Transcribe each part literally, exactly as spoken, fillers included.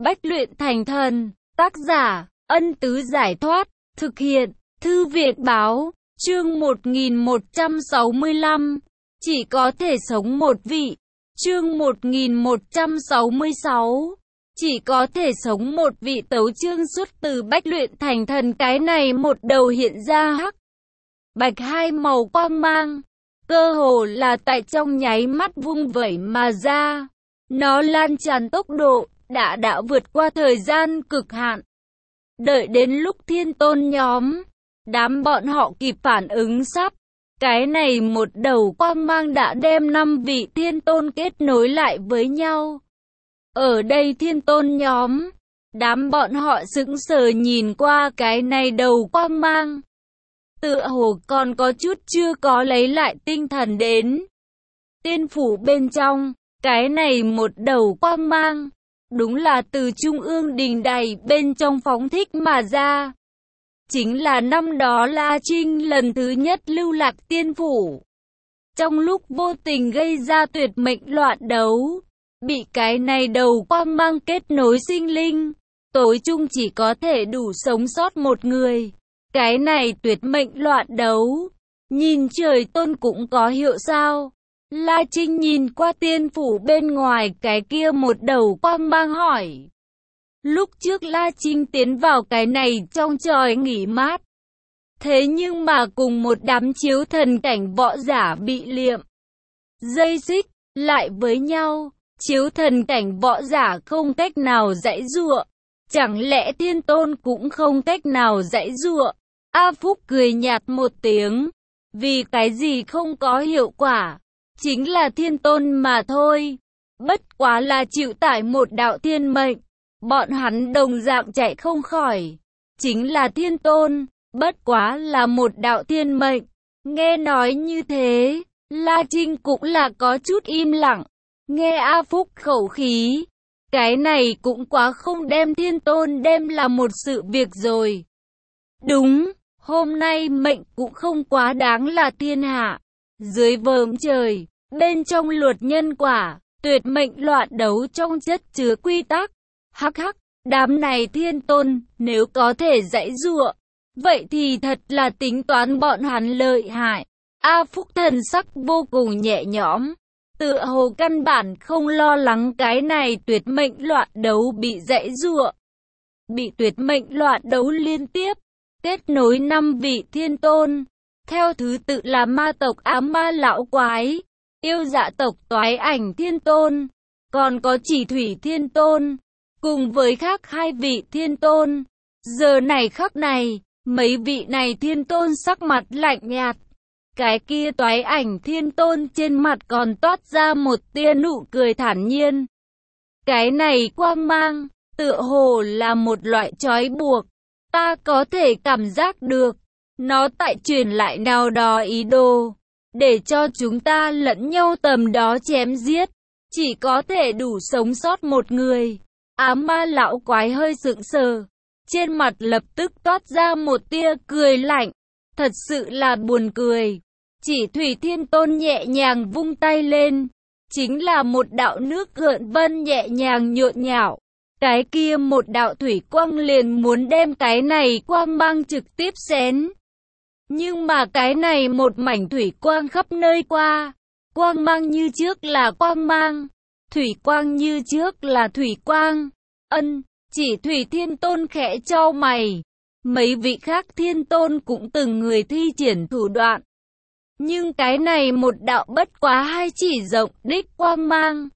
Bách luyện thành thần, tác giả, Ân Tứ Giải Thoát, thực hiện, Thư viện Báo, chương một nghìn một trăm sáu mươi lăm, chỉ có thể sống một vị, chương một nghìn một trăm sáu mươi sáu, chỉ có thể sống một vị. Tấu chương xuất từ Bách luyện thành thần. Cái này một đầu hiện ra hắc, bạch hai màu quang mang, cơ hồ là tại trong nháy mắt vung vẩy mà ra. Nó lan tràn tốc độ đã đã vượt qua thời gian cực hạn. Đợi đến lúc thiên tôn nhóm, đám bọn họ kịp phản ứng sắp, cái này một đầu quang mang đã đem năm vị thiên tôn kết nối lại với nhau. Ở đây thiên tôn nhóm, đám bọn họ sững sờ nhìn qua cái này đầu quang mang, tựa hồ còn có chút chưa có lấy lại tinh thần đến. Tiên phủ bên trong, cái này một đầu quang mang, đúng là từ trung ương đình đài bên trong phóng thích mà ra. Chính là năm đó La Trinh lần thứ nhất lưu lạc tiên phủ. Trong lúc vô tình gây ra tuyệt mệnh loạn đấu, bị cái này đầu quang mang kết nối sinh linh, tối chung chỉ có thể đủ sống sót một người. Cái này tuyệt mệnh loạn đấu, nhìn trời tôn cũng có hiệu sao? La Trinh nhìn qua tiên phủ bên ngoài cái kia một đầu quang mang hỏi. Lúc trước La Trinh tiến vào cái này trong tròi nghỉ mát. Thế nhưng mà cùng một đám chiếu thần cảnh võ giả bị liệm dây xích lại với nhau, chiếu thần cảnh võ giả không cách nào giãy giụa, chẳng lẽ thiên tôn cũng không cách nào giãy giụa? A Phúc cười nhạt một tiếng, vì cái gì không có hiệu quả, chính là thiên tôn mà thôi, bất quá là chịu tải một đạo thiên mệnh, bọn hắn đồng dạng chạy không khỏi, chính là thiên tôn, bất quá là một đạo thiên mệnh. Nghe nói như thế, La Trinh cũng là có chút im lặng, nghe A Phúc khẩu khí, cái này cũng quá không đem thiên tôn đem là một sự việc rồi. Đúng, hôm nay mệnh cũng không quá đáng là thiên hạ, dưới vòm trời, bên trong luật nhân quả, tuyệt mệnh loạn đấu trong chất chứa quy tắc. Hắc hắc, đám này thiên tôn, nếu có thể giãy giụa, vậy thì thật là tính toán bọn hắn lợi hại. A Phúc thần sắc vô cùng nhẹ nhõm, tựa hồ căn bản không lo lắng cái này tuyệt mệnh loạn đấu bị giãy giụa. Bị tuyệt mệnh loạn đấu liên tiếp, kết nối năm vị thiên tôn, theo thứ tự là ma tộc ám ma lão quái, yêu dạ tộc toái ảnh thiên tôn, còn có chỉ thủy thiên tôn, cùng với khác hai vị thiên tôn. Giờ này khắc này, mấy vị này thiên tôn sắc mặt lạnh nhạt, cái kia toái ảnh thiên tôn trên mặt còn toát ra một tia nụ cười thản nhiên. Cái này quang mang, tựa hồ là một loại trói buộc, ta có thể cảm giác được, nó tại truyền lại nào đó ý đồ, để cho chúng ta lẫn nhau tầm đó chém giết, chỉ có thể đủ sống sót một người. Ám ma lão quái hơi sững sờ, trên mặt lập tức toát ra một tia cười lạnh, thật sự là buồn cười. Chỉ thủy thiên tôn nhẹ nhàng vung tay lên, chính là một đạo nước gợn vân nhẹ nhàng nhộn nhạo. Cái kia một đạo thủy quang liền muốn đem cái này quang mang trực tiếp xén. Nhưng mà cái này một mảnh thủy quang khắp nơi qua, quang mang như trước là quang mang, thủy quang như trước là thủy quang. Ân, chỉ thủy thiên tôn khẽ chau mày, mấy vị khác thiên tôn cũng từng người thi triển thủ đoạn. Nhưng cái này một đạo bất quá hai chỉ rộng đích quang mang,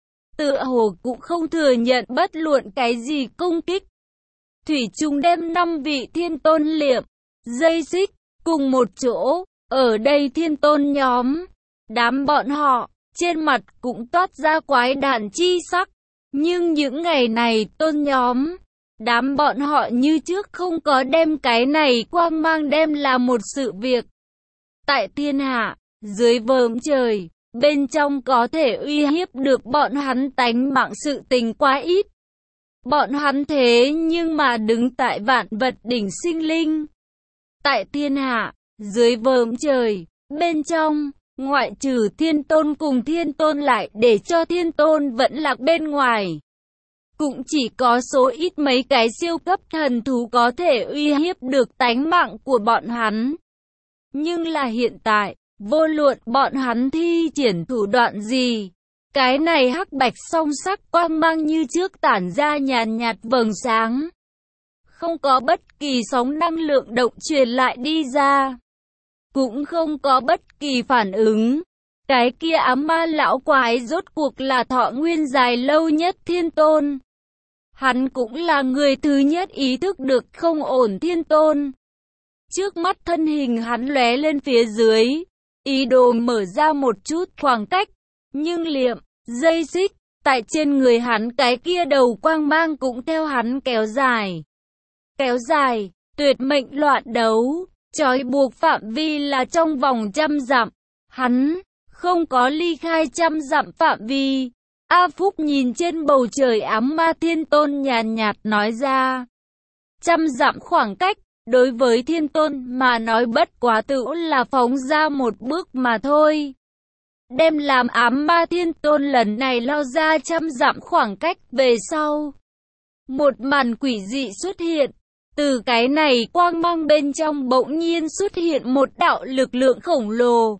tựa hồ cũng không thừa nhận bất luận cái gì công kích. Thủy chung đem năm vị thiên tôn liệm dây xích cùng một chỗ. Ở đây thiên tôn nhóm, đám bọn họ trên mặt cũng toát ra quái đản chi sắc. Nhưng những ngày này tôn nhóm, đám bọn họ như trước không có đem cái này quang mang đem là một sự việc. Tại thiên hạ, dưới vòm trời, bên trong có thể uy hiếp được bọn hắn tánh mạng sự tình quá ít. Bọn hắn thế nhưng mà đứng tại vạn vật đỉnh sinh linh. Tại thiên hạ, dưới vòm trời, bên trong, ngoại trừ thiên tôn cùng thiên tôn lại để cho thiên tôn vẫn lạc bên ngoài. cũng chỉ có số ít mấy cái siêu cấp thần thú có thể uy hiếp được tánh mạng của bọn hắn. Nhưng là hiện tại, vô luận bọn hắn thi triển thủ đoạn gì, cái này hắc bạch song sắc quang mang như trước tản ra nhàn nhạt vầng sáng. Không có bất kỳ sóng năng lượng động truyền lại đi ra. Cũng không có bất kỳ phản ứng. Cái kia ám ma lão quái rốt cuộc là thọ nguyên dài lâu nhất thiên tôn. Hắn cũng là người thứ nhất ý thức được không ổn thiên tôn. Trước mắt thân hình hắn lóe lên phía dưới, ý đồ mở ra một chút khoảng cách, nhưng liệm, dây xích, tại trên người hắn cái kia đầu quang mang cũng theo hắn kéo dài. Kéo dài, tuyệt mệnh loạn đấu, trói buộc phạm vi là trong vòng trăm dặm. Hắn không có ly khai trăm dặm phạm vi. A Phúc nhìn trên bầu trời ám ma thiên tôn nhàn nhạt nói ra. Trăm dặm khoảng cách, đối với thiên tôn mà nói bất quá tự là phóng ra một bước mà thôi. Đem làm ám ma thiên tôn lần này lao ra trăm dặm khoảng cách về sau. Một màn quỷ dị xuất hiện. Từ cái này quang mang bên trong bỗng nhiên xuất hiện một đạo lực lượng khổng lồ.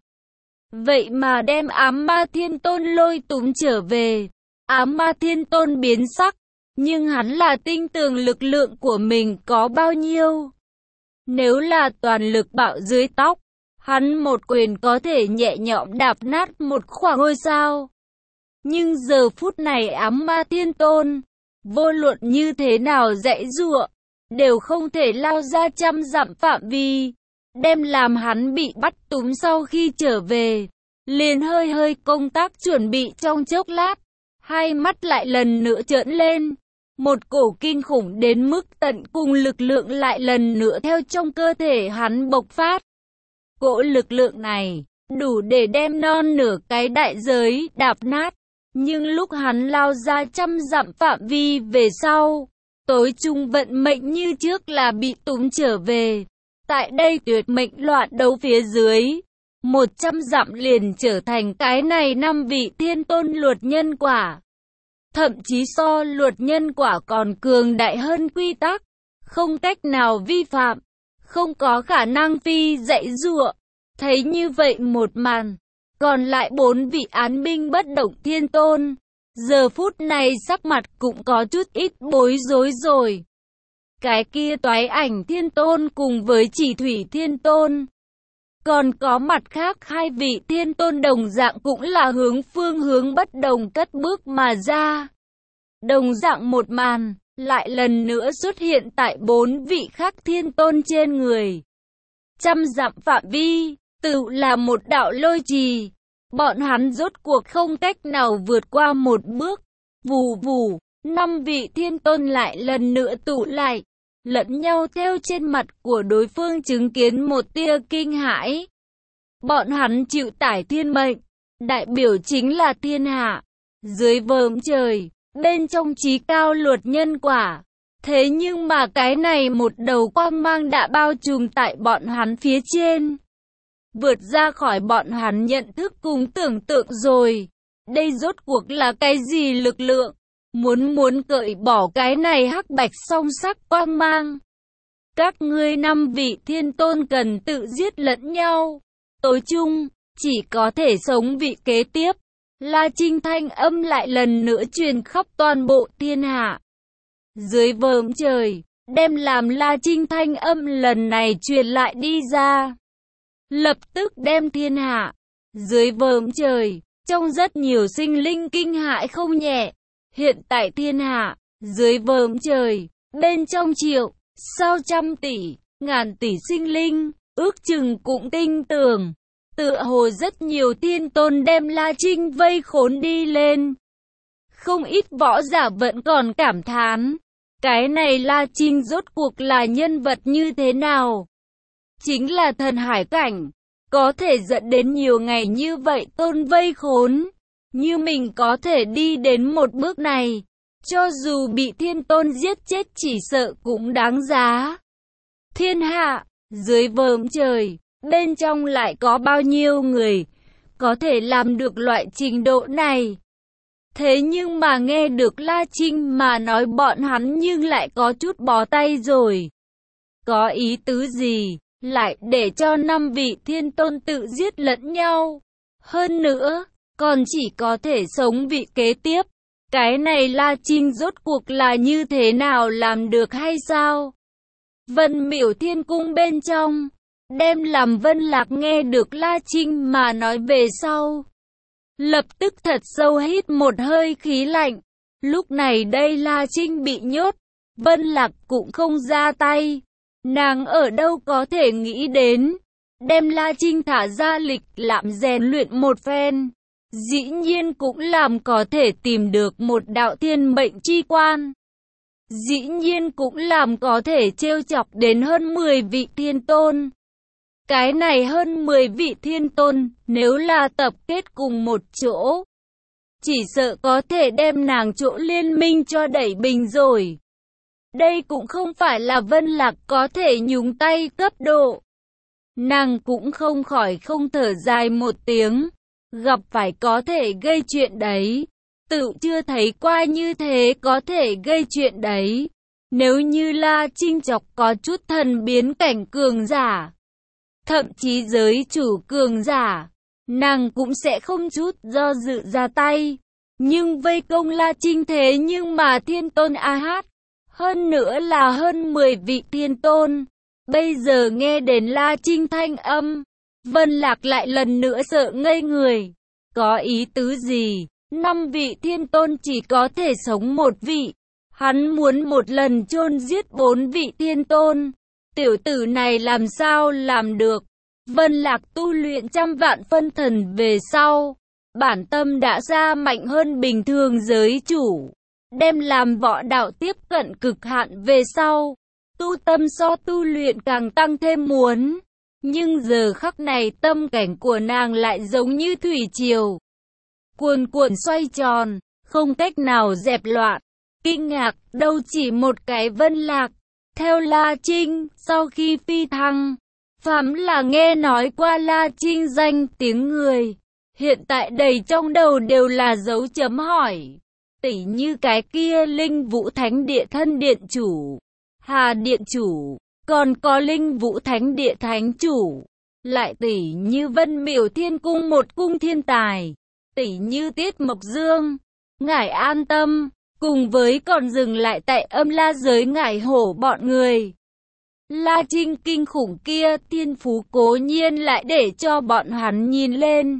Vậy mà đem ám ma thiên tôn lôi túm trở về. Ám ma thiên tôn biến sắc. Nhưng hắn là tin tưởng lực lượng của mình có bao nhiêu. Nếu là toàn lực bạo dưới tóc, hắn một quyền có thể nhẹ nhõm đạp nát một khoảng ngôi sao. Nhưng giờ phút này ám ma thiên tôn, vô luận như thế nào dãy giụa, đều không thể lao ra trăm dặm phạm vi. Đem làm hắn bị bắt túm sau khi trở về, liền hơi hơi công tác chuẩn bị trong chốc lát, hai mắt lại lần nữa trợn lên. Một cổ kinh khủng đến mức tận cùng lực lượng lại lần nữa theo trong cơ thể hắn bộc phát. Cỗ lực lượng này, đủ để đem non nửa cái đại giới đạp nát. Nhưng lúc hắn lao ra trăm dặm phạm vi về sau, tối trung vận mệnh như trước là bị túm trở về. Tại đây tuyệt mệnh loạn đấu phía dưới, một trăm dặm liền trở thành cái này năm vị thiên tôn luật nhân quả. Thậm chí so luật nhân quả còn cường đại hơn quy tắc, không cách nào vi phạm, không có khả năng phi dãy giụa. Thấy như vậy một màn, còn lại bốn vị án binh bất động thiên tôn, giờ phút này sắc mặt cũng có chút ít bối rối rồi. Cái kia toái ảnh thiên tôn cùng với chỉ thủy thiên tôn, còn có mặt khác hai vị thiên tôn đồng dạng cũng là hướng phương hướng bất đồng cất bước mà ra. Đồng dạng một màn, lại lần nữa xuất hiện tại bốn vị khác thiên tôn trên người. Trăm dặm phạm vi, tự là một đạo lôi trì. Bọn hắn rốt cuộc không cách nào vượt qua một bước. Vù vù, năm vị thiên tôn lại lần nữa tụ lại, lẫn nhau theo trên mặt của đối phương chứng kiến một tia kinh hãi. Bọn hắn chịu tải thiên mệnh, đại biểu chính là thiên hạ. Dưới vòm trời, bên trong trí cao luật nhân quả. Thế nhưng mà cái này một đầu quang mang đã bao trùm tại bọn hắn phía trên. Vượt ra khỏi bọn hắn nhận thức cùng tưởng tượng rồi. Đây rốt cuộc là cái gì lực lượng? Muốn muốn cởi bỏ cái này hắc bạch song sắc quang mang. Các ngươi năm vị thiên tôn cần tự giết lẫn nhau. Tối chung, chỉ có thể sống vị kế tiếp. La Trinh thanh âm lại lần nữa truyền khắp toàn bộ thiên hạ. Dưới vòm trời, đem làm La Trinh thanh âm lần này truyền lại đi ra. Lập tức đem thiên hạ. Dưới vòm trời, trong rất nhiều sinh linh kinh hãi không nhẹ. Hiện tại thiên hạ, dưới vòm trời, bên trong triệu, sao trăm tỷ, ngàn tỷ sinh linh, ước chừng cũng tinh tưởng. Tựa hồ rất nhiều thiên tôn đem La Trinh vây khốn đi lên. Không ít võ giả vẫn còn cảm thán. Cái này La Trinh rốt cuộc là nhân vật như thế nào? Chính là thần hải cảnh. Có thể dẫn đến nhiều ngày như vậy tôn vây khốn. Như mình có thể đi đến một bước này. Cho dù bị thiên tôn giết chết chỉ sợ cũng đáng giá. Thiên hạ, dưới vòm trời. Bên trong lại có bao nhiêu người có thể làm được loại trình độ này? Thế nhưng mà nghe được La Trinh mà nói bọn hắn nhưng lại có chút bó tay rồi. Có ý tứ gì? Lại để cho năm vị thiên tôn tự giết lẫn nhau. Hơn nữa, còn chỉ có thể sống vị kế tiếp. Cái này La Trinh rốt cuộc là như thế nào làm được hay sao? Vân Miểu Thiên Cung bên trong, đem làm Vân Lạc nghe được La Trinh mà nói về sau. Lập tức thật sâu hít một hơi khí lạnh. Lúc này đây La Trinh bị nhốt, Vân Lạc cũng không ra tay. Nàng ở đâu có thể nghĩ đến, đem La Trinh thả ra lịch lãm rèn luyện một phen. Dĩ nhiên cũng làm có thể tìm được một đạo thiên mệnh chi quan. Dĩ nhiên cũng làm có thể trêu chọc đến hơn mười vị thiên tôn. Cái này hơn mười vị thiên tôn, nếu là tập kết cùng một chỗ, chỉ sợ có thể đem nàng chỗ liên minh cho đẩy bình rồi. Đây cũng không phải là Vân Lạc có thể nhúng tay cấp độ. Nàng cũng không khỏi không thở dài một tiếng. Gặp phải có thể gây chuyện đấy. Tự chưa thấy qua như thế có thể gây chuyện đấy. Nếu như La Trinh chọc có chút thần biến cảnh cường giả, thậm chí giới chủ cường giả, nàng cũng sẽ không chút do dự ra tay. Nhưng vây công La Trinh thế nhưng mà thiên tôn a hát. Hơn nữa là hơn mười vị thiên tôn. Bây giờ nghe đến La Trinh thanh âm, Vân Lạc lại lần nữa sợ ngây người. Có ý tứ gì? Năm vị thiên tôn chỉ có thể sống một vị. Hắn muốn một lần chôn giết bốn vị thiên tôn. Tiểu tử này làm sao làm được? Vân Lạc tu luyện trăm vạn phân thần về sau, bản tâm đã ra mạnh hơn bình thường giới chủ. Đem làm võ đạo tiếp cận cực hạn về sau, tu tâm so tu luyện càng tăng thêm muốn. Nhưng giờ khắc này tâm cảnh của nàng lại giống như thủy triều, cuồn cuộn xoay tròn, không cách nào dẹp loạn. Kinh ngạc, đâu chỉ một cái Vân Lạc. Theo La Trinh, sau khi phi thăng, phàm là nghe nói qua La Trinh danh tiếng người, hiện tại đầy trong đầu đều là dấu chấm hỏi. Tỉ như cái kia Linh Vũ Thánh Địa thân điện chủ, Hà điện chủ, còn có Linh Vũ Thánh Địa thánh chủ. Lại tỉ như Vân Miểu Thiên Cung một cung thiên tài, tỉ như Tiết Mộc Dương, ngải An Tâm, cùng với còn dừng lại tại Âm La giới ngải Hổ bọn người. La Trinh kinh khủng kia thiên phú cố nhiên lại để cho bọn hắn nhìn lên.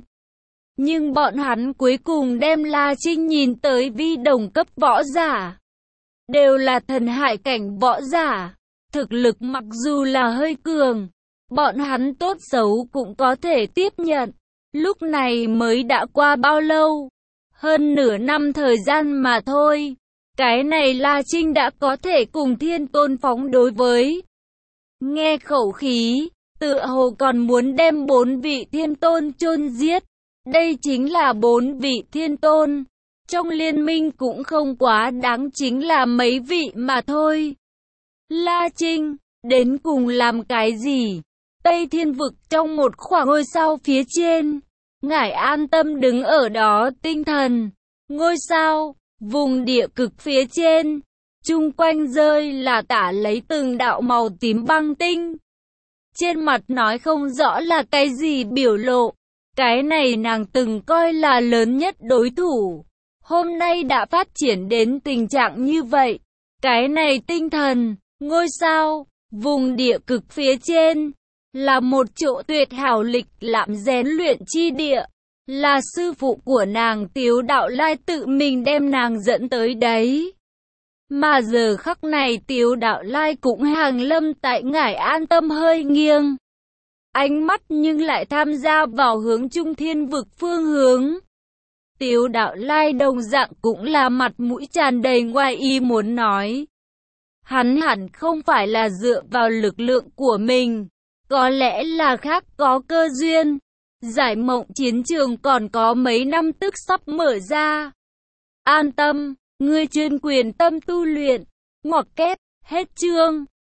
Nhưng bọn hắn cuối cùng đem La Trinh nhìn tới vi đồng cấp võ giả. Đều là thần hải cảnh võ giả. Thực lực mặc dù là hơi cường, bọn hắn tốt xấu cũng có thể tiếp nhận. Lúc này mới đã qua bao lâu? Hơn nửa năm thời gian mà thôi. Cái này La Trinh đã có thể cùng thiên tôn phóng đối với. Nghe khẩu khí, tựa hồ còn muốn đem bốn vị thiên tôn chôn giết. Đây chính là bốn vị thiên tôn. Trong liên minh cũng không quá đáng, chính là mấy vị mà thôi. La Trinh, đến cùng làm cái gì? Tây Thiên Vực trong một khoảng ngôi sao phía trên. Ngải An Tâm đứng ở đó tinh thần. Ngôi sao, vùng địa cực phía trên. Chung quanh rơi là tả lấy từng đạo màu tím băng tinh. Trên mặt nói không rõ là cái gì biểu lộ. Cái này nàng từng coi là lớn nhất đối thủ. Hôm nay đã phát triển đến tình trạng như vậy. Cái này tinh thần, ngôi sao, vùng địa cực phía trên, là một chỗ tuyệt hảo lịch lãm rèn luyện chi địa. Là sư phụ của nàng Tiếu Đạo Lai tự mình đem nàng dẫn tới đấy. Mà giờ khắc này Tiếu Đạo Lai cũng hàng lâm tại ngải An Tâm hơi nghiêng. Ánh mắt nhưng lại tham gia vào hướng Trung Thiên Vực phương hướng. Tiếu Đạo Lai đồng dạng cũng là mặt mũi tràn đầy ngoài ý muốn nói. Hắn hẳn không phải là dựa vào lực lượng của mình. Có lẽ là khác có cơ duyên. Giải mộng chiến trường còn có mấy năm tức sắp mở ra. An tâm, ngươi chuyên quyền tâm tu luyện. Ngoặc kép, hết chương.